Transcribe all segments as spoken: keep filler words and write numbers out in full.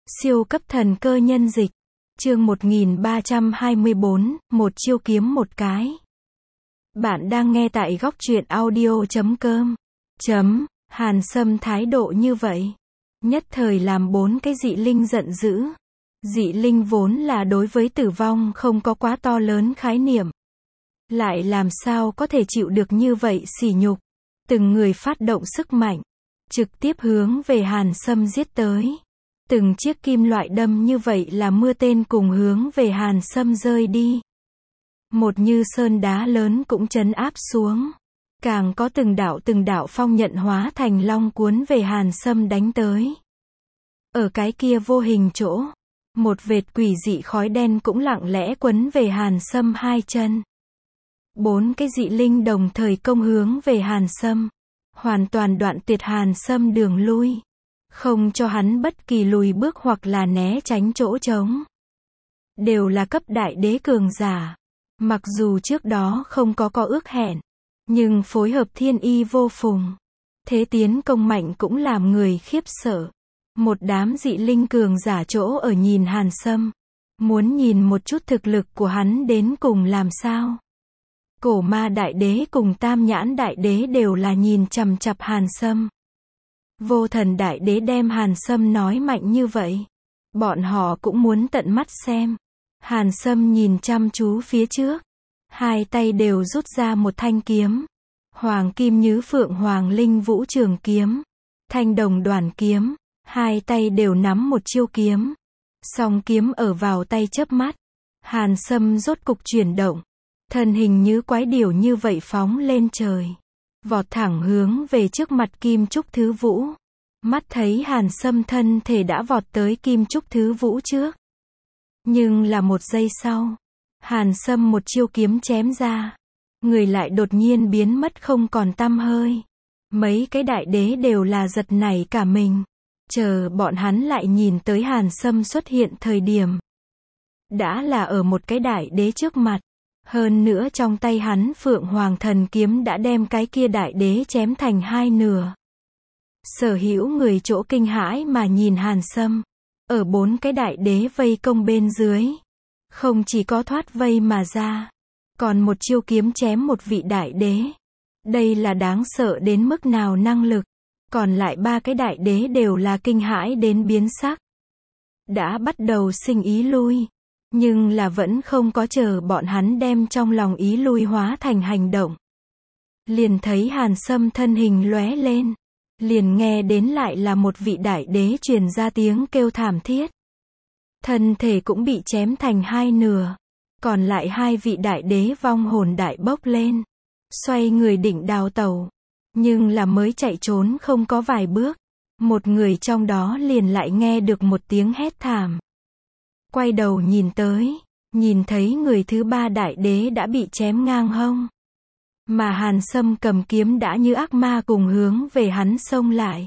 Siêu cấp thần cơ nhân dịch. Chương một nghìn ba trăm hai mươi bốn, một chiêu kiếm một cái. Bạn đang nghe tại góc truyện audio chấm com. Chấm, Hàn Sâm thái độ như vậy. Nhất thời làm bốn cái dị linh giận dữ. Dị linh vốn là đối với tử vong không có quá to lớn khái niệm. Lại làm sao có thể chịu được như vậy sỉ nhục. Từng người phát động sức mạnh. Trực tiếp hướng về Hàn Sâm giết tới. Từng chiếc kim loại đâm như vậy là mưa tên cùng hướng về Hàn Sâm rơi đi. Một như sơn đá lớn cũng trấn áp xuống. Càng có từng đạo từng đạo phong nhận hóa thành long cuốn về Hàn Sâm đánh tới. Ở cái kia vô hình chỗ, một vệt quỷ dị khói đen cũng lặng lẽ quấn về Hàn Sâm hai chân. Bốn cái dị linh đồng thời công hướng về Hàn Sâm, hoàn toàn đoạn tuyệt Hàn Sâm đường lui. Không cho hắn bất kỳ lùi bước hoặc là né tránh chỗ trống. Đều là cấp đại đế cường giả. Mặc dù trước đó không có có ước hẹn, nhưng phối hợp thiên y vô phùng. Thế tiến công mạnh cũng làm người khiếp sợ. Một đám dị linh cường giả chỗ ở nhìn Hàn Sâm. Muốn nhìn một chút thực lực của hắn đến cùng làm sao. Cổ ma đại đế cùng tam nhãn đại đế đều là nhìn chằm chằm Hàn Sâm. Vô thần đại đế đem Hàn Sâm nói mạnh như vậy. Bọn họ cũng muốn tận mắt xem. Hàn Sâm nhìn chăm chú phía trước. Hai tay đều rút ra một thanh kiếm. Hoàng kim như phượng hoàng linh vũ trường kiếm. Thanh đồng đoàn kiếm. Hai tay đều nắm một chiêu kiếm. Song kiếm ở vào tay chớp mắt. Hàn Sâm rốt cục chuyển động. Thân hình như quái điểu như vậy phóng lên trời. Vọt thẳng hướng về trước mặt Kim Trúc Thứ Vũ. Mắt thấy Hàn Sâm thân thể đã vọt tới Kim Trúc Thứ Vũ trước. Nhưng là một giây sau, Hàn Sâm một chiêu kiếm chém ra. Người lại đột nhiên biến mất không còn tăm hơi. Mấy cái đại đế đều là giật nảy cả mình. Chờ bọn hắn lại nhìn tới Hàn Sâm xuất hiện thời điểm. Đã là ở một cái đại đế trước mặt. Hơn nữa trong tay hắn Phượng Hoàng Thần Kiếm đã đem cái kia đại đế chém thành hai nửa. Sở hữu người chỗ kinh hãi mà nhìn Hàn Sâm. Ở bốn cái đại đế vây công bên dưới. Không chỉ có thoát vây mà ra. Còn một chiêu kiếm chém một vị đại đế. Đây là đáng sợ đến mức nào năng lực. Còn lại ba cái đại đế đều là kinh hãi đến biến sắc. Đã bắt đầu sinh ý lui. Nhưng là vẫn không có chờ bọn hắn đem trong lòng ý lui hóa thành hành động. Liền thấy Hàn Sâm thân hình lóe lên. Liền nghe đến lại là một vị đại đế truyền ra tiếng kêu thảm thiết. Thân thể cũng bị chém thành hai nửa. Còn lại hai vị đại đế vong hồn đại bốc lên. Xoay người định đào tẩu. Nhưng là mới chạy trốn không có vài bước. Một người trong đó liền lại nghe được một tiếng hét thảm. Quay đầu nhìn tới. Nhìn thấy người thứ ba đại đế đã bị chém ngang hông. Mà Hàn Sâm cầm kiếm đã như ác ma cùng hướng về hắn xông lại.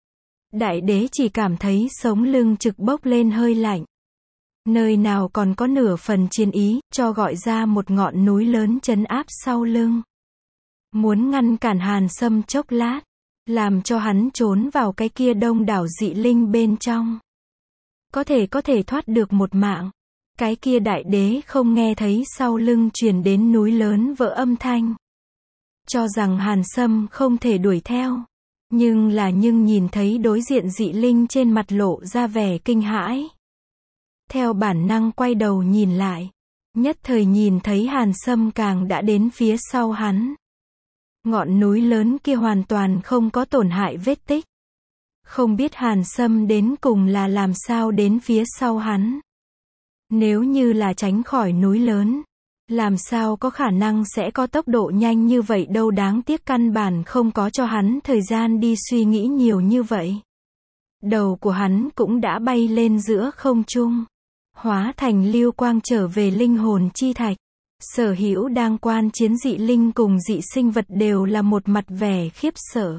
Đại đế chỉ cảm thấy sống lưng trực bốc lên hơi lạnh. Nơi nào còn có nửa phần chiến ý, cho gọi ra một ngọn núi lớn trấn áp sau lưng. Muốn ngăn cản Hàn Sâm chốc lát. Làm cho hắn trốn vào cái kia đông đảo dị linh bên trong. Có thể có thể thoát được một mạng. Cái kia đại đế không nghe thấy sau lưng truyền đến núi lớn vỡ âm thanh. Cho rằng Hàn Sâm không thể đuổi theo. Nhưng là nhưng nhìn thấy đối diện dị linh trên mặt lộ ra vẻ kinh hãi. Theo bản năng quay đầu nhìn lại. Nhất thời nhìn thấy Hàn Sâm càng đã đến phía sau hắn. Ngọn núi lớn kia hoàn toàn không có tổn hại vết tích. Không biết Hàn Sâm đến cùng là làm sao đến phía sau hắn. Nếu như là tránh khỏi núi lớn. Làm sao có khả năng sẽ có tốc độ nhanh như vậy đâu, đáng tiếc căn bản không có cho hắn thời gian đi suy nghĩ nhiều như vậy. Đầu của hắn cũng đã bay lên giữa không trung. Hóa thành lưu quang trở về linh hồn chi thạch. Sở hữu đang quan chiến dị linh cùng dị sinh vật đều là một mặt vẻ khiếp sợ.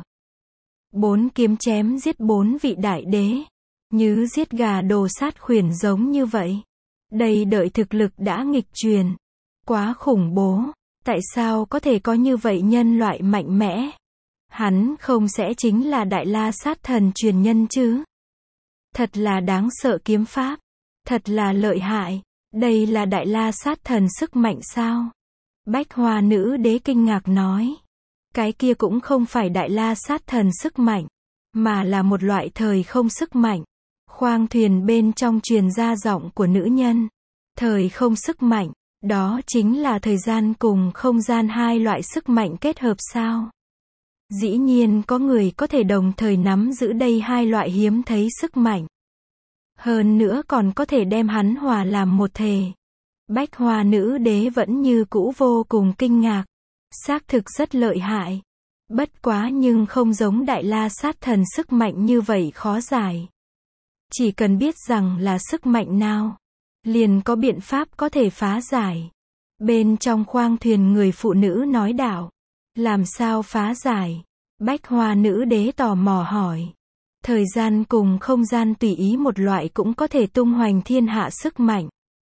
Bốn kiếm chém giết bốn vị đại đế. Như giết gà đồ sát khuyển giống như vậy. Đây đợi thực lực đã nghịch truyền. Quá khủng bố. Tại sao có thể có như vậy nhân loại mạnh mẽ? Hắn không sẽ chính là Đại La Sát Thần truyền nhân chứ? Thật là đáng sợ kiếm pháp. Thật là lợi hại. Đây là Đại La Sát Thần sức mạnh sao? Bách Hoa Nữ Đế kinh ngạc nói. Cái kia cũng không phải Đại La Sát Thần sức mạnh, mà là một loại thời không sức mạnh. Khoang thuyền bên trong truyền ra giọng của nữ nhân. Thời không sức mạnh, đó chính là thời gian cùng không gian hai loại sức mạnh kết hợp sao? Dĩ nhiên có người có thể đồng thời nắm giữ đây hai loại hiếm thấy sức mạnh. Hơn nữa còn có thể đem hắn hòa làm một thể. Bách Hoa Nữ Đế vẫn như cũ vô cùng kinh ngạc. Xác thực rất lợi hại. Bất quá nhưng không giống Đại La Sát Thần sức mạnh như vậy khó giải. Chỉ cần biết rằng là sức mạnh nào, liền có biện pháp có thể phá giải. Bên trong khoang thuyền người phụ nữ nói đạo. Làm sao phá giải? Bách Hoa Nữ Đế tò mò hỏi. Thời gian cùng không gian tùy ý một loại cũng có thể tung hoành thiên hạ sức mạnh.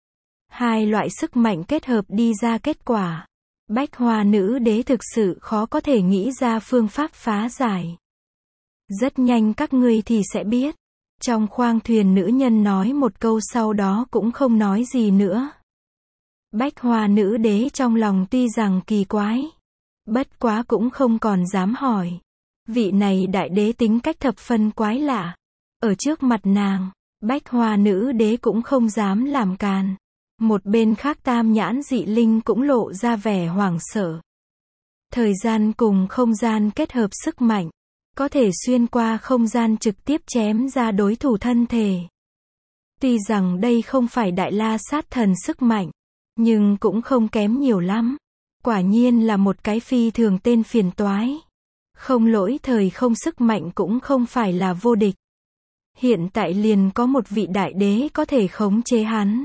Hai loại sức mạnh kết hợp đi ra kết quả. Bách Hoa Nữ Đế thực sự khó có thể nghĩ ra phương pháp phá giải. Rất nhanh các ngươi thì sẽ biết. Trong khoang thuyền nữ nhân nói một câu sau đó cũng không nói gì nữa. Bách Hoa Nữ Đế trong lòng tuy rằng kỳ quái, bất quá cũng không còn dám hỏi. Vị này đại đế tính cách thập phân quái lạ. Ở trước mặt nàng, Bách Hoa Nữ Đế cũng không dám làm càn. Một bên khác Tam Nhãn Dị Linh cũng lộ ra vẻ hoảng sợ. Thời gian cùng không gian kết hợp sức mạnh, có thể xuyên qua không gian trực tiếp chém ra đối thủ thân thể. Tuy rằng đây không phải Đại La Sát Thần sức mạnh, nhưng cũng không kém nhiều lắm. Quả nhiên là một cái phi thường tên phiền toái. Không lỗi thời không sức mạnh cũng không phải là vô địch. Hiện tại liền có một vị đại đế có thể khống chế hắn.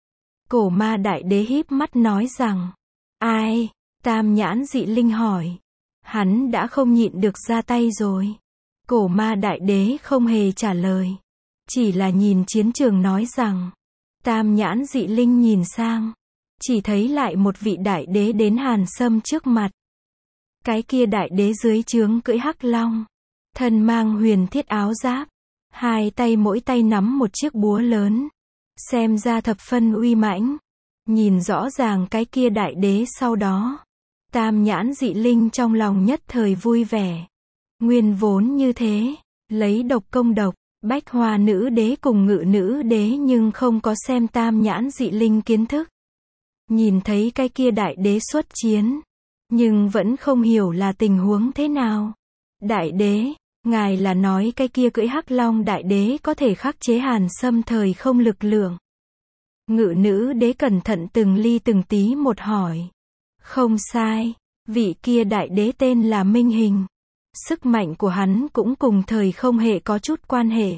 Cổ Ma Đại Đế híp mắt nói rằng. Ai? Tam Nhãn Dị Linh hỏi. Hắn đã không nhịn được ra tay rồi. Cổ Ma Đại Đế không hề trả lời. Chỉ là nhìn chiến trường nói rằng. Tam Nhãn Dị Linh nhìn sang. Chỉ thấy lại một vị đại đế đến Hàn Sâm trước mặt. Cái kia đại đế dưới trướng cưỡi hắc long. Thân mang huyền thiết áo giáp. Hai tay mỗi tay nắm một chiếc búa lớn. Xem ra thập phân uy mãnh. Nhìn rõ ràng cái kia đại đế sau đó. Tam Nhãn Dị Linh trong lòng nhất thời vui vẻ. Nguyên vốn như thế. Lấy độc công độc. Bách Hoa Nữ Đế cùng Ngự Nữ Đế nhưng không có xem Tam Nhãn Dị Linh kiến thức. Nhìn thấy cái kia đại đế xuất chiến. Nhưng vẫn không hiểu là tình huống thế nào. Đại đế, ngài là nói cái kia cưỡi hắc long đại đế có thể khắc chế Hàn Sâm thời không lực lượng. Ngự Nữ Đế cẩn thận từng ly từng tí một hỏi. Không sai, vị kia đại đế tên là Minh Hình. Sức mạnh của hắn cũng cùng thời không hệ có chút quan hệ.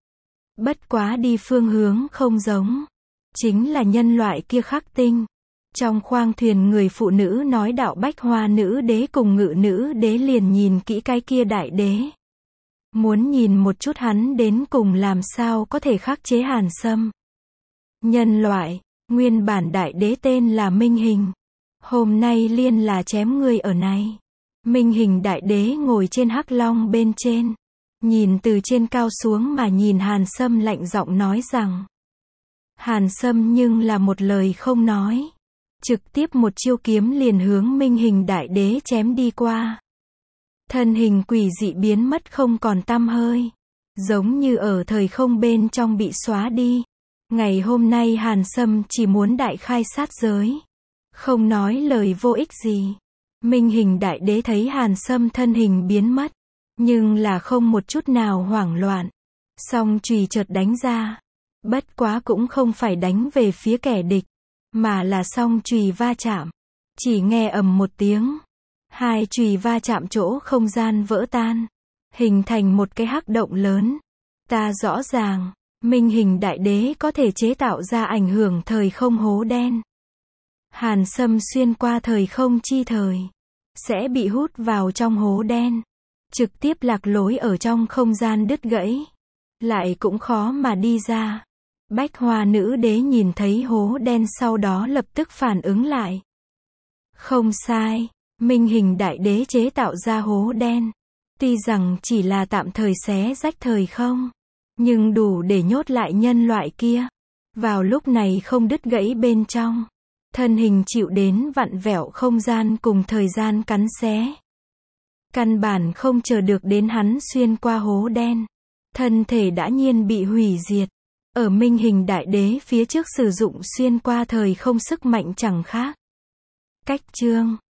Bất quá đi phương hướng không giống. Chính là nhân loại kia khắc tinh. Trong khoang thuyền người phụ nữ nói đạo Bách Hoa Nữ Đế cùng Ngự Nữ Đế liền nhìn kỹ cái kia đại đế. Muốn nhìn một chút hắn đến cùng làm sao có thể khắc chế Hàn Sâm. Nhân loại, nguyên bản đại đế tên là Minh Hình. Hôm nay liên là chém ngươi ở này. Minh Hình đại đế ngồi trên hắc long bên trên. Nhìn từ trên cao xuống mà nhìn Hàn Sâm lạnh giọng nói rằng. Hàn Sâm nhưng là một lời không nói. Trực tiếp một chiêu kiếm liền hướng Minh Hình đại đế chém đi qua. Thân hình quỷ dị biến mất không còn tăm hơi. Giống như ở thời không bên trong bị xóa đi. Ngày hôm nay Hàn Sâm chỉ muốn đại khai sát giới. Không nói lời vô ích gì. Minh Hình đại đế thấy Hàn Sâm thân hình biến mất. Nhưng là không một chút nào hoảng loạn. Song chùy chợt đánh ra. Bất quá cũng không phải đánh về phía kẻ địch. Mà là song chùy va chạm. Chỉ nghe ầm một tiếng. Hai chùy va chạm chỗ không gian vỡ tan. Hình thành một cái hắc động lớn. Ta rõ ràng. Minh Hình đại đế có thể chế tạo ra ảnh hưởng thời không hố đen. Hàn Sâm xuyên qua thời không chi thời. Sẽ bị hút vào trong hố đen. Trực tiếp lạc lối ở trong không gian đứt gãy. Lại cũng khó mà đi ra. Bách Hoa Nữ Đế nhìn thấy hố đen sau đó lập tức phản ứng lại. Không sai, Minh Hình đại đế chế tạo ra hố đen. Tuy rằng chỉ là tạm thời xé rách thời không. nhưng đủ để nhốt lại nhân loại kia. Vào lúc này không đứt gãy bên trong. Thân hình chịu đến vặn vẹo không gian cùng thời gian cắn xé. Căn bản không chờ được đến hắn xuyên qua hố đen. Thân thể đã nhiên bị hủy diệt. Ở minh hình đại đế phía trước sử dụng xuyên qua thời không sức mạnh chẳng khác. Cách chương